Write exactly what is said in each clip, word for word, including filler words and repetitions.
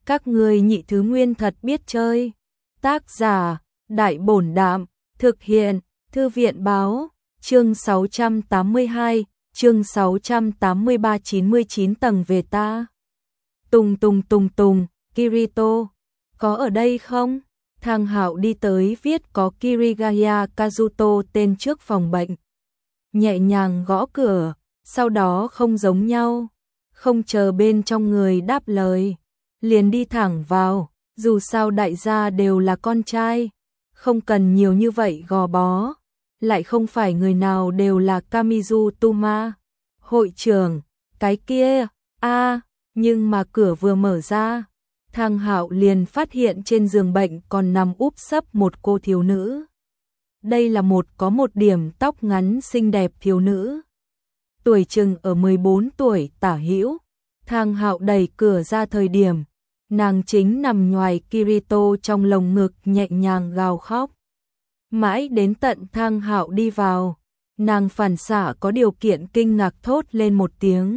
Các ngươi nhị thứ nguyên thật biết chơi. Tác giả, Đại Bổn Đạm, thực hiện, Thư viện Báo, chương sáu trăm tám mươi hai, chương sáu trăm tám mươi ba chín mươi chín tầng về ta. Tùng tùng tùng tùng, Kirito, có ở đây không? Thang Hạo đi tới viết có Kirigaya Kazuto tên trước phòng bệnh. Nhẹ nhàng gõ cửa, sau đó không giống nhau, không chờ bên trong người đáp lời, liền đi thẳng vào, dù sao đại gia đều là con trai, không cần nhiều như vậy gò bó, lại không phải người nào đều là Kamizu Tuma. Hội trưởng, cái kia, a à, nhưng mà cửa vừa mở ra, Thang Hạo liền phát hiện trên giường bệnh còn nằm úp sấp một cô thiếu nữ. Đây là một có một điểm tóc ngắn xinh đẹp thiếu nữ. Tuổi chừng ở mười bốn tuổi tả hữu. Thang Hạo đẩy cửa ra thời điểm, nàng chính nằm nhoài Kirito trong lồng ngực nhẹ nhàng gào khóc. Mãi đến tận Thang Hạo đi vào, nàng phản xạ có điều kiện kinh ngạc thốt lên một tiếng.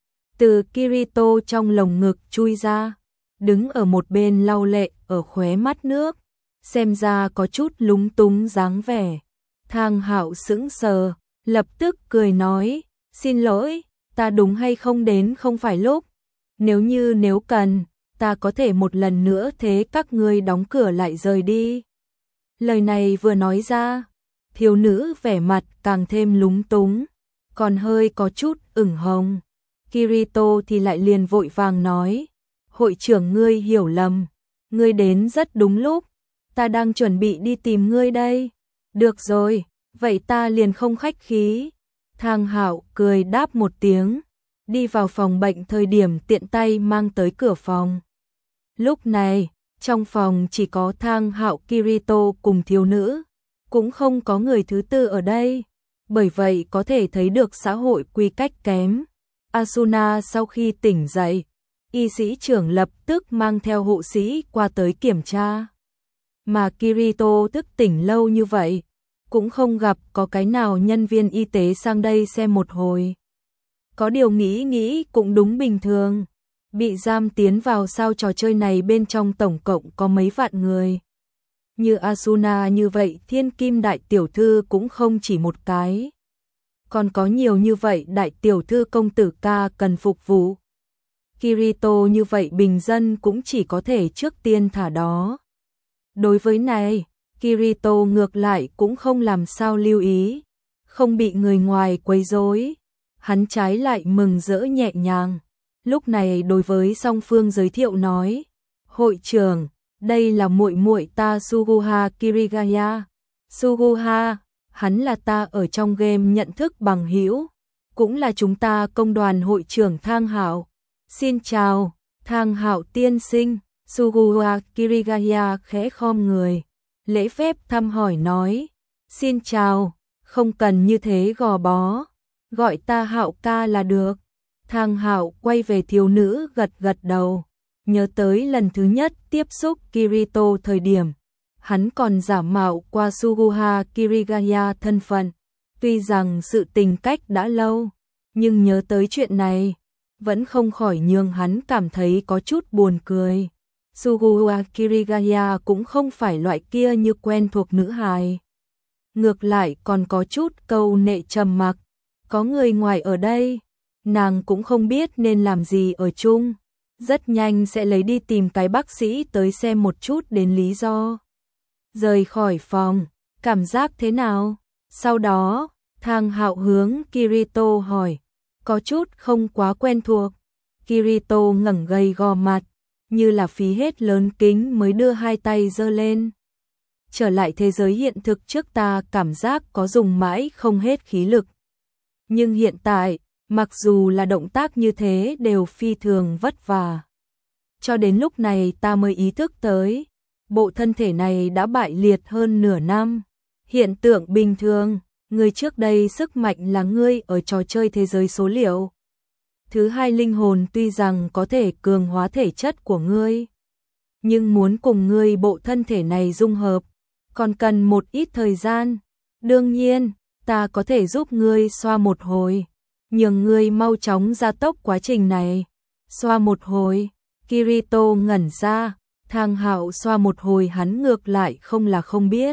Từ Kirito trong lồng ngực chui ra, đứng ở một bên lau lệ ở khóe mắt nước, xem ra có chút lúng túng dáng vẻ. Thang Hạo sững sờ, lập tức cười nói, xin lỗi, ta đúng hay không đến không phải lúc. Nếu như nếu cần, ta có thể một lần nữa thế các ngươi đóng cửa lại rời đi. Lời này vừa nói ra, thiếu nữ vẻ mặt càng thêm lúng túng, còn hơi có chút ửng hồng. Kirito thì lại liền vội vàng nói, hội trưởng ngươi hiểu lầm, ngươi đến rất đúng lúc, ta đang chuẩn bị đi tìm ngươi đây. Được rồi, vậy ta liền không khách khí. Thang Hạo cười đáp một tiếng, đi vào phòng bệnh thời điểm tiện tay mang tới cửa phòng. Lúc này, trong phòng chỉ có Thang Hạo, Kirito cùng thiếu nữ, cũng không có người thứ tư ở đây, bởi vậy có thể thấy được xã hội quy cách kém. Asuna sau khi tỉnh dậy, y sĩ trưởng lập tức mang theo hộ sĩ qua tới kiểm tra. Mà Kirito thức tỉnh lâu như vậy, cũng không gặp có cái nào nhân viên y tế sang đây xem một hồi. Có điều nghĩ nghĩ cũng đúng bình thường, bị giam tiến vào sao trò chơi này bên trong tổng cộng có mấy vạn người. Như Asuna như vậy thiên kim đại tiểu thư cũng không chỉ một cái. Còn có nhiều như vậy đại tiểu thư công tử ca cần phục vụ. Kirito như vậy bình dân cũng chỉ có thể trước tiên thả đó. Đối với này, Kirito ngược lại cũng không làm sao lưu ý, không bị người ngoài quấy rối, hắn trái lại mừng rỡ nhẹ nhàng. Lúc này đối với song phương giới thiệu nói, hội trưởng, đây là muội muội ta Suguha Kirigaya. Suguha, hắn là ta ở trong game nhận thức bằng hữu, cũng là chúng ta công đoàn hội trưởng Thang Hạo. Xin chào, Thang Hạo tiên sinh. Suguha Kirigaya khẽ khom người, lễ phép thăm hỏi nói, xin chào, không cần như thế gò bó, gọi ta Hạo ca là được. Thang Hạo quay về thiếu nữ gật gật đầu, nhớ tới lần thứ nhất tiếp xúc Kirito thời điểm, hắn còn giả mạo qua Suguha Kirigaya thân phận, tuy rằng sự tình cách đã lâu, nhưng nhớ tới chuyện này, vẫn không khỏi nhường hắn cảm thấy có chút buồn cười. Suguha Kirigaya cũng không phải loại kia như quen thuộc nữ hài. Ngược lại còn có chút câu nệ trầm mặc, có người ngoài ở đây, nàng cũng không biết nên làm gì ở chung. Rất nhanh sẽ lấy đi tìm cái bác sĩ tới xem một chút đến lý do. Rời khỏi phòng, cảm giác thế nào? Sau đó, Thang Hạo hướng Kirito hỏi, có chút không quá quen thuộc. Kirito ngẩng gầy gò mặt, như là phí hết lớn kính mới đưa hai tay giơ lên. Trở lại thế giới hiện thực trước ta cảm giác có dùng mãi không hết khí lực. Nhưng hiện tại, mặc dù là động tác như thế đều phi thường vất vả. Cho đến lúc này ta mới ý thức tới, bộ thân thể này đã bại liệt hơn nửa năm. Hiện tượng bình thường, người trước đây sức mạnh là ngươi ở trò chơi thế giới số liệu. Thứ hai linh hồn tuy rằng có thể cường hóa thể chất của ngươi, nhưng muốn cùng ngươi bộ thân thể này dung hợp, còn cần một ít thời gian. Đương nhiên, ta có thể giúp ngươi xoa một hồi, nhường ngươi mau chóng gia tốc quá trình này. Xoa một hồi, Kirito ngẩn ra, Thang Hạo xoa một hồi hắn ngược lại không là không biết.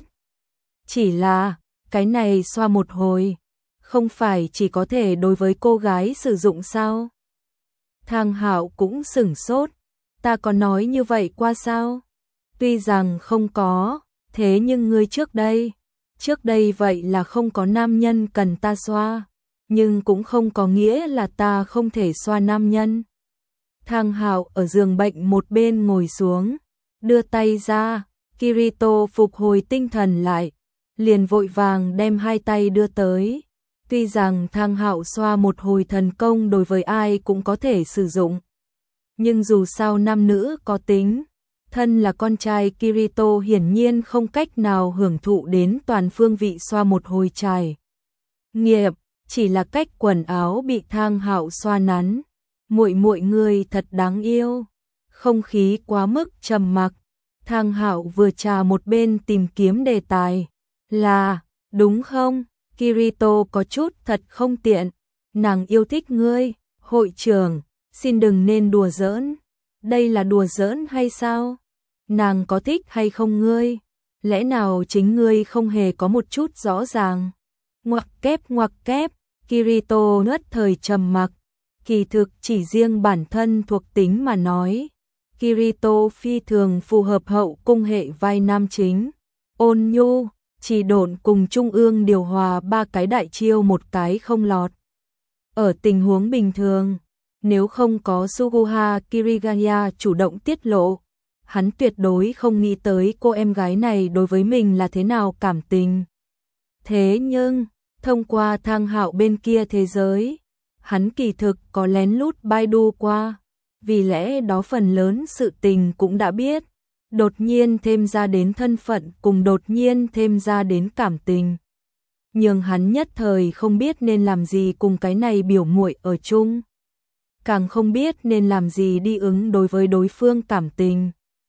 Chỉ là, cái này xoa một hồi, không phải chỉ có thể đối với cô gái sử dụng sao? Thang Hạo cũng sửng sốt, ta có nói như vậy qua sao? Tuy rằng không có, thế nhưng ngươi trước đây, trước đây vậy là không có nam nhân cần ta xoa, nhưng cũng không có nghĩa là ta không thể xoa nam nhân. Thang Hạo ở giường bệnh một bên ngồi xuống, đưa tay ra, Kirito phục hồi tinh thần lại, liền vội vàng đem hai tay đưa tới. Tuy rằng Thang Hạo xoa một hồi thần công đối với ai cũng có thể sử dụng, nhưng dù sao nam nữ có tính, thân là con trai Kirito hiển nhiên không cách nào hưởng thụ đến toàn phương vị xoa một hồi trải nghiệm, chỉ là cách quần áo bị Thang Hạo xoa nắn. Muội muội ngươi thật đáng yêu. Không khí quá mức trầm mặc, Thang Hạo vừa trà một bên tìm kiếm đề tài. Là, đúng không? Kirito có chút thật không tiện. Nàng yêu thích ngươi, hội trưởng, xin đừng nên đùa giỡn. Đây là đùa giỡn hay sao? Nàng có thích hay không ngươi? Lẽ nào chính ngươi không hề có một chút rõ ràng? Ngoặc kép ngoặc kép, Kirito nhất thời trầm mặc. Kỳ thực chỉ riêng bản thân thuộc tính mà nói, Kirito phi thường phù hợp hậu cung hệ vai nam chính. Ôn nhu, chỉ độn cùng trung ương điều hòa ba cái đại chiêu một cái không lọt. Ở tình huống bình thường, nếu không có Suguha Kirigaya chủ động tiết lộ, hắn tuyệt đối không nghĩ tới cô em gái này đối với mình là thế nào cảm tình. Thế nhưng, thông qua Thang Hạo bên kia thế giới, hắn kỳ thực có lén lút Baidu qua, vì lẽ đó phần lớn sự tình cũng đã biết, đột nhiên thêm ra đến thân phận cùng đột nhiên thêm ra đến cảm tình. Nhưng hắn nhất thời không biết nên làm gì cùng cái này biểu muội ở chung, càng không biết nên làm gì đi ứng đối với đối phương cảm tình.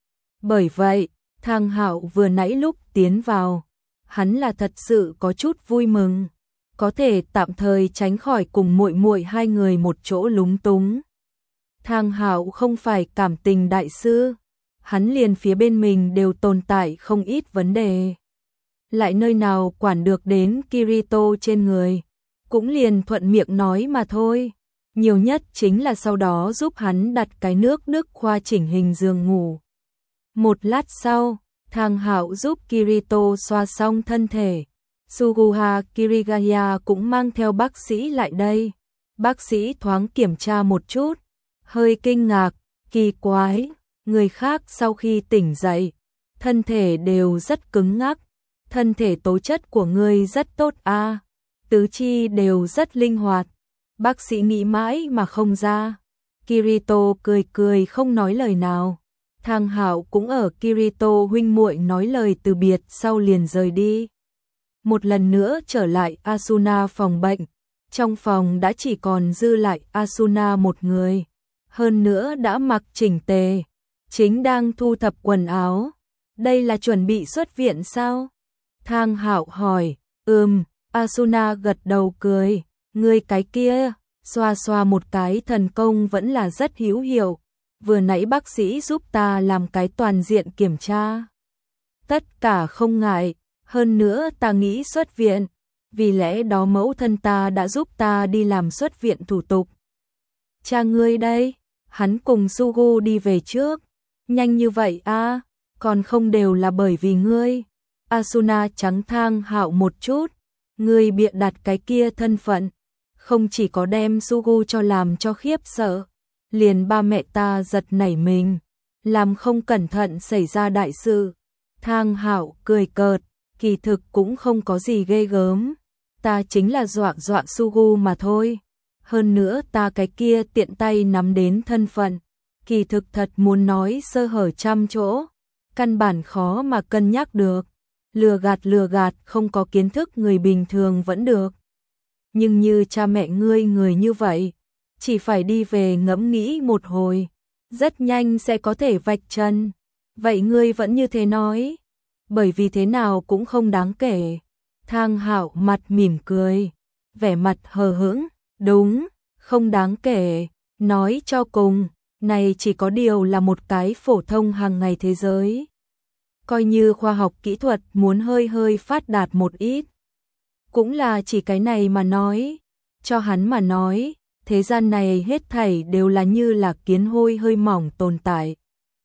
Bởi vậy, Thang Hạo vừa nãy lúc tiến vào, hắn là thật sự có chút vui mừng, có thể tạm thời tránh khỏi cùng muội muội hai người một chỗ lúng túng. Thang Hạo không phải cảm tình đại sư, hắn liền phía bên mình đều tồn tại không ít vấn đề. Lại nơi nào quản được đến Kirito trên người, cũng liền thuận miệng nói mà thôi. Nhiều nhất chính là sau đó giúp hắn đặt cái nước nước khoa chỉnh hình giường ngủ. Một lát sau, Thang Hạo giúp Kirito xoa xong thân thể. Suguha Kirigaya cũng mang theo bác sĩ lại đây. Bác sĩ thoáng kiểm tra một chút, hơi kinh ngạc, kỳ quái, người khác sau khi tỉnh dậy, thân thể đều rất cứng ngắc, thân thể tố chất của ngươi rất tốt a, à, tứ chi đều rất linh hoạt. Bác sĩ nghĩ mãi mà không ra. Kirito cười cười không nói lời nào. Thang Hạo cũng ở Kirito huynh muội nói lời từ biệt sau liền rời đi. Một lần nữa trở lại Asuna phòng bệnh, trong phòng đã chỉ còn dư lại Asuna một người, hơn nữa đã mặc chỉnh tề, chính đang thu thập quần áo. Đây là chuẩn bị xuất viện sao? Thang Hạo hỏi. Ừm, Asuna gật đầu cười, ngươi cái kia, xoa xoa một cái thần công vẫn là rất hữu hiệu, vừa nãy bác sĩ giúp ta làm cái toàn diện kiểm tra. Tất cả không ngại. Hơn nữa ta nghĩ xuất viện, vì lẽ đó mẫu thân ta đã giúp ta đi làm xuất viện thủ tục. Cha ngươi đây, hắn cùng Sugu đi về trước. Nhanh như vậy a, à, còn không đều là bởi vì ngươi. Asuna trắng Thang Hạo một chút, ngươi bịa đặt cái kia thân phận, không chỉ có đem Sugu cho làm cho khiếp sợ, liền ba mẹ ta giật nảy mình, làm không cẩn thận xảy ra đại sự. Thang Hạo cười cợt. Kỳ thực cũng không có gì ghê gớm, ta chính là dọa dọa Sugu mà thôi. Hơn nữa ta cái kia tiện tay nắm đến thân phận, kỳ thực thật muốn nói sơ hở trăm chỗ, căn bản khó mà cân nhắc được. Lừa gạt lừa gạt không có kiến thức người bình thường vẫn được. Nhưng như cha mẹ ngươi người như vậy, chỉ phải đi về ngẫm nghĩ một hồi, rất nhanh sẽ có thể vạch chân. Vậy ngươi vẫn như thế nói? Bởi vì thế nào cũng không đáng kể. Thang Hạo mặt mỉm cười, vẻ mặt hờ hững, đúng, không đáng kể, nói cho cùng, này chỉ có điều là một cái phổ thông hàng ngày thế giới. Coi như khoa học kỹ thuật muốn hơi hơi phát đạt một ít. Cũng là chỉ cái này mà nói. Cho hắn mà nói, thế gian này hết thảy đều là như là kiến hôi hơi mỏng tồn tại.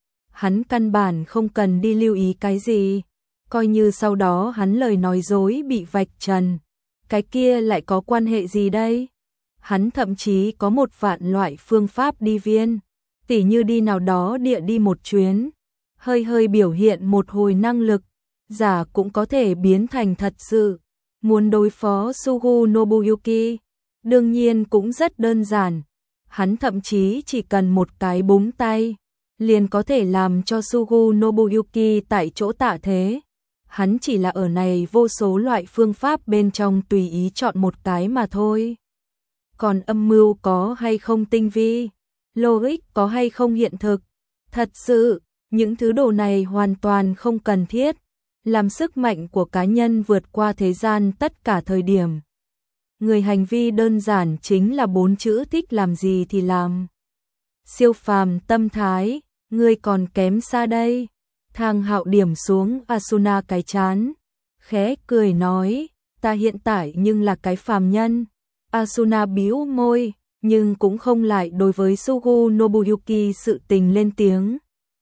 Hắn căn bản không cần đi lưu ý cái gì. Coi như sau đó hắn lời nói dối bị vạch trần. Cái kia lại có quan hệ gì đây? Hắn thậm chí có một vạn loại phương pháp đi viên. Tỉ như đi nào đó địa đi một chuyến. Hơi hơi biểu hiện một hồi năng lực. Giả cũng có thể biến thành thật sự. Muốn đối phó Sugu Nobuyuki. Đương nhiên cũng rất đơn giản. Hắn thậm chí chỉ cần một cái búng tay. Liền có thể làm cho Sugu Nobuyuki tại chỗ tạ thế. Hắn chỉ là ở này vô số loại phương pháp bên trong tùy ý chọn một cái mà thôi. Còn âm mưu có hay không tinh vi, logic có hay không hiện thực, thật sự, những thứ đồ này hoàn toàn không cần thiết, làm sức mạnh của cá nhân vượt qua thế gian tất cả thời điểm. Người hành vi đơn giản chính là bốn chữ thích làm gì thì làm. Siêu phàm tâm thái, ngươi còn kém xa đây. Thang Hạo điểm xuống Asuna cái chán, khẽ cười nói, ta hiện tại nhưng là cái phàm nhân. Asuna bĩu môi, nhưng cũng không lại đối với Sugu Nobuyuki sự tình lên tiếng.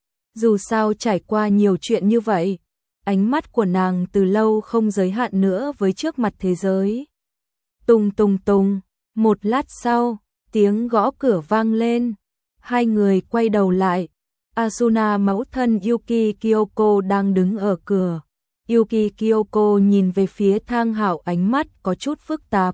Dù sao trải qua nhiều chuyện như vậy, ánh mắt của nàng từ lâu không giới hạn nữa với trước mặt thế giới. Tùng tùng tùng, một lát sau, tiếng gõ cửa vang lên, hai người quay đầu lại. Asuna mẫu thân Yuki Kyoko đang đứng ở cửa. Yuki Kyoko nhìn về phía Thang Hạo, ánh mắt có chút phức tạp.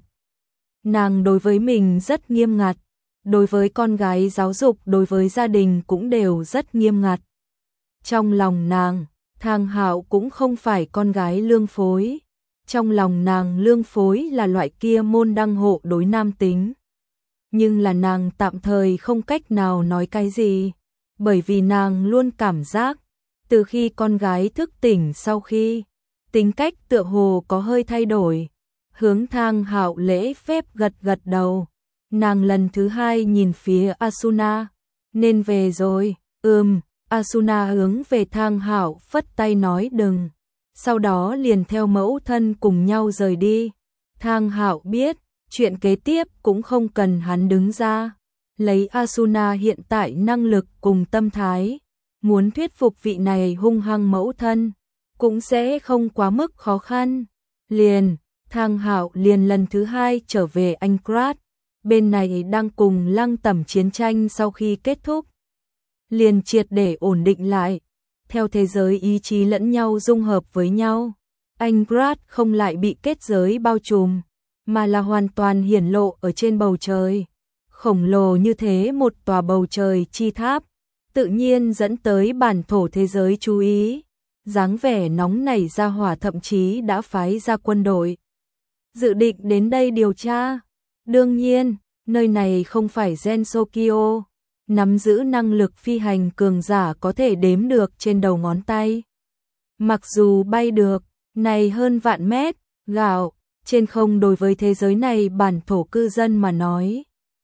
Nàng đối với mình rất nghiêm ngặt, đối với con gái giáo dục, đối với gia đình cũng đều rất nghiêm ngặt. Trong lòng nàng, Thang Hạo cũng không phải con gái lương phối. Trong lòng nàng lương phối là loại kia môn đăng hộ đối nam tính. Nhưng là nàng tạm thời không cách nào nói cái gì. Bởi vì nàng luôn cảm giác, từ khi con gái thức tỉnh sau khi, tính cách tựa hồ có hơi thay đổi. Hướng Thang Hạo lễ phép gật gật đầu. Nàng lần thứ hai nhìn phía Asuna. Nên về rồi, ừm, Asuna hướng về Thang Hạo phất tay nói đừng. Sau đó liền theo mẫu thân cùng nhau rời đi. Thang Hạo biết, chuyện kế tiếp cũng không cần hắn đứng ra. Lấy Asuna hiện tại năng lực cùng tâm thái, muốn thuyết phục vị này hung hăng mẫu thân, cũng sẽ không quá mức khó khăn. Liền, Thang Hạo liền lần thứ hai trở về Aincrad, bên này đang cùng Lăng Tẩm chiến tranh sau khi kết thúc. Liền triệt để ổn định lại, theo thế giới ý chí lẫn nhau dung hợp với nhau. Aincrad không lại bị kết giới bao trùm, mà là hoàn toàn hiển lộ ở trên bầu trời. Khổng lồ như thế một tòa bầu trời chi tháp, tự nhiên dẫn tới bản thổ thế giới chú ý. Dáng vẻ nóng nảy ra hỏa thậm chí đã phái ra quân đội. Dự định đến đây điều tra. Đương nhiên, nơi này không phải Gensokyo, nắm giữ năng lực phi hành cường giả có thể đếm được trên đầu ngón tay. Mặc dù bay được, này hơn vạn mét, gạo, trên không đối với thế giới này bản thổ cư dân mà nói.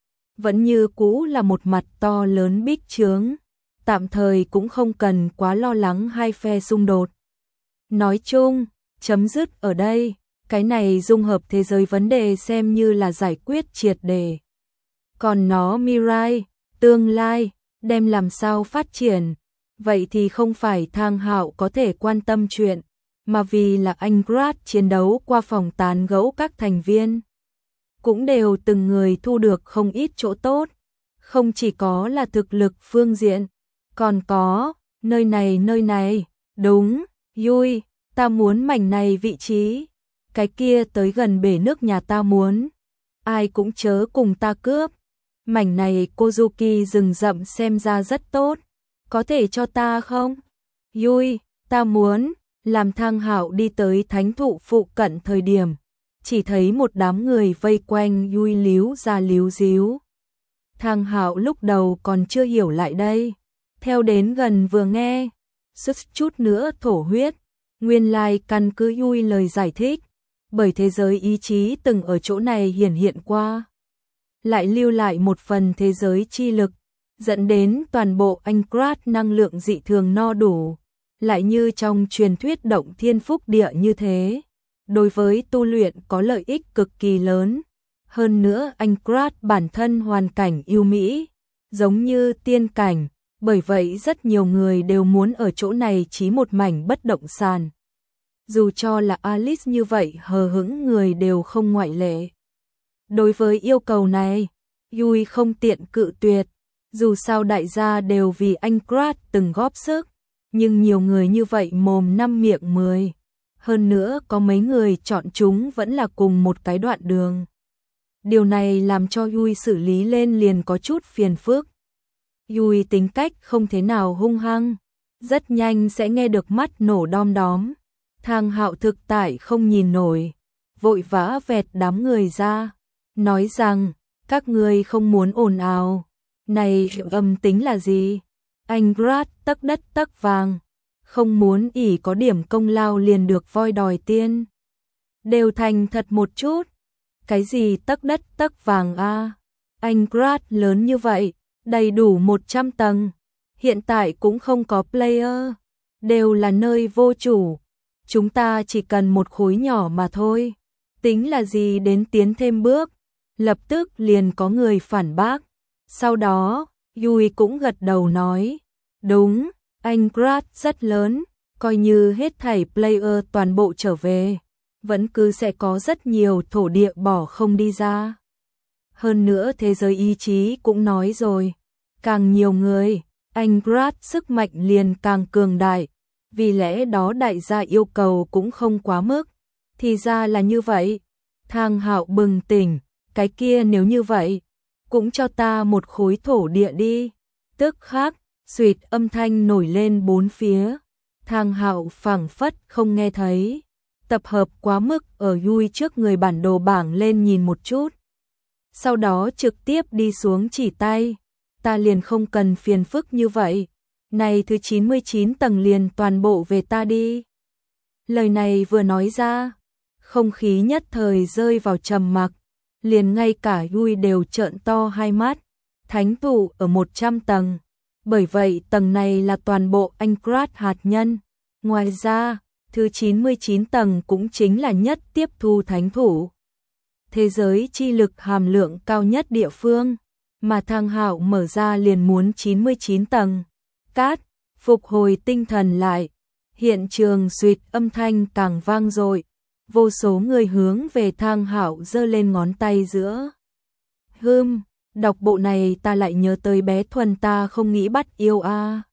Vẫn như cũ là một mặt to lớn bích chướng, tạm thời cũng không cần quá lo lắng hai phe xung đột. Nói chung, chấm dứt ở đây, cái này dung hợp thế giới vấn đề xem như là giải quyết triệt đề. Còn nó Mirai, tương lai, đem làm sao phát triển, vậy thì không phải Thang Hạo có thể quan tâm chuyện, mà vì là Aincrad chiến đấu qua phòng tán gẫu các thành viên. Cũng đều từng người thu được không ít chỗ tốt, không chỉ có là thực lực phương diện, còn có, nơi này nơi này, đúng, Yui, ta muốn mảnh này vị trí, cái kia tới gần bể nước nhà ta muốn, ai cũng chớ cùng ta cướp, mảnh này Kozuki rừng rậm xem ra rất tốt, có thể cho ta không? Yui, ta muốn, làm Thang Hạo đi tới thánh thụ phụ cận thời điểm. Chỉ thấy một đám người vây quanh Yui líu ra líu díu. Thang Hạo lúc đầu còn chưa hiểu lại đây. Theo đến gần vừa nghe, sức chút nữa thổ huyết. Nguyên lai căn cứ Yui lời giải thích. Bởi thế giới ý chí từng ở chỗ này hiển hiện qua. Lại lưu lại một phần thế giới chi lực. dẫn đến toàn bộ Aincrad năng lượng dị thường no đủ, lại như trong truyền thuyết động thiên phúc địa như thế. Đối với tu luyện có lợi ích cực kỳ lớn. Hơn nữa Aincrad bản thân hoàn cảnh yêu mỹ, giống như tiên cảnh, bởi vậy rất nhiều người đều muốn ở chỗ này chí một mảnh bất động sản. Dù cho là Alice như vậy hờ hững người đều không ngoại lệ. Đối với yêu cầu này, Yui không tiện cự tuyệt, dù sao đại gia đều vì Aincrad từng góp sức, nhưng nhiều người như vậy mồm năm miệng mười. Hơn nữa có mấy người chọn chúng vẫn là cùng một cái đoạn đường. Điều này làm cho Yui xử lý lên liền có chút phiền phức. Yui tính cách không thế nào hung hăng, rất nhanh sẽ nghe được mắt nổ đom đóm. Thang Hạo thực tại không nhìn nổi, vội vã vẹt đám người ra, nói rằng, các ngươi không muốn ồn ào. Này âm tính là gì? Aincrad tấc đất tấc vàng, không muốn ỷ có điểm công lao liền được voi đòi tiên. Đều thành thật một chút. Cái gì tấc đất tấc vàng a? À? Aincrad lớn như vậy, đầy đủ một trăm tầng. Hiện tại cũng không có player, đều là nơi vô chủ. Chúng ta chỉ cần một khối nhỏ mà thôi. Tính là gì đến tiến thêm bước? Lập tức liền có người phản bác. Sau đó, Yui cũng gật đầu nói, đúng, Aincrad rất lớn, coi như hết thảy player toàn bộ trở về, vẫn cứ sẽ có rất nhiều thổ địa bỏ không đi ra. Hơn nữa thế giới ý chí cũng nói rồi, càng nhiều người, Aincrad sức mạnh liền càng cường đại, vì lẽ đó đại gia yêu cầu cũng không quá mức. Thì ra là như vậy. Thang Hạo bừng tỉnh, cái kia nếu như vậy, cũng cho ta một khối thổ địa đi. Tức khắc, xuýt âm thanh nổi lên bốn phía. Thang Hạo phảng phất không nghe thấy, tập hợp quá mức ở Yui trước người bản đồ bảng lên nhìn một chút. Sau đó trực tiếp đi xuống chỉ tay, ta liền không cần phiền phức như vậy. Này thứ chín mươi chín tầng liền toàn bộ về ta đi. Lời này vừa nói ra, không khí nhất thời rơi vào trầm mặc, liền ngay cả Yui đều trợn to hai mắt. Thánh thủ ở một trăm tầng, bởi vậy tầng này là toàn bộ Aincrad hạt nhân. Ngoài ra, thứ chín mươi chín tầng cũng chính là nhất tiếp thu thánh thủ. Thế giới chi lực hàm lượng cao nhất địa phương, mà Thang Hạo mở ra liền muốn chín mươi chín tầng. Cát, phục hồi tinh thần lại, hiện trường xuýt âm thanh càng vang dội, vô số người hướng về Thang Hạo giơ lên ngón tay giữa. Hừm, đọc bộ này ta lại nhớ tới bé Thuần ta không nghĩ bắt yêu a. À.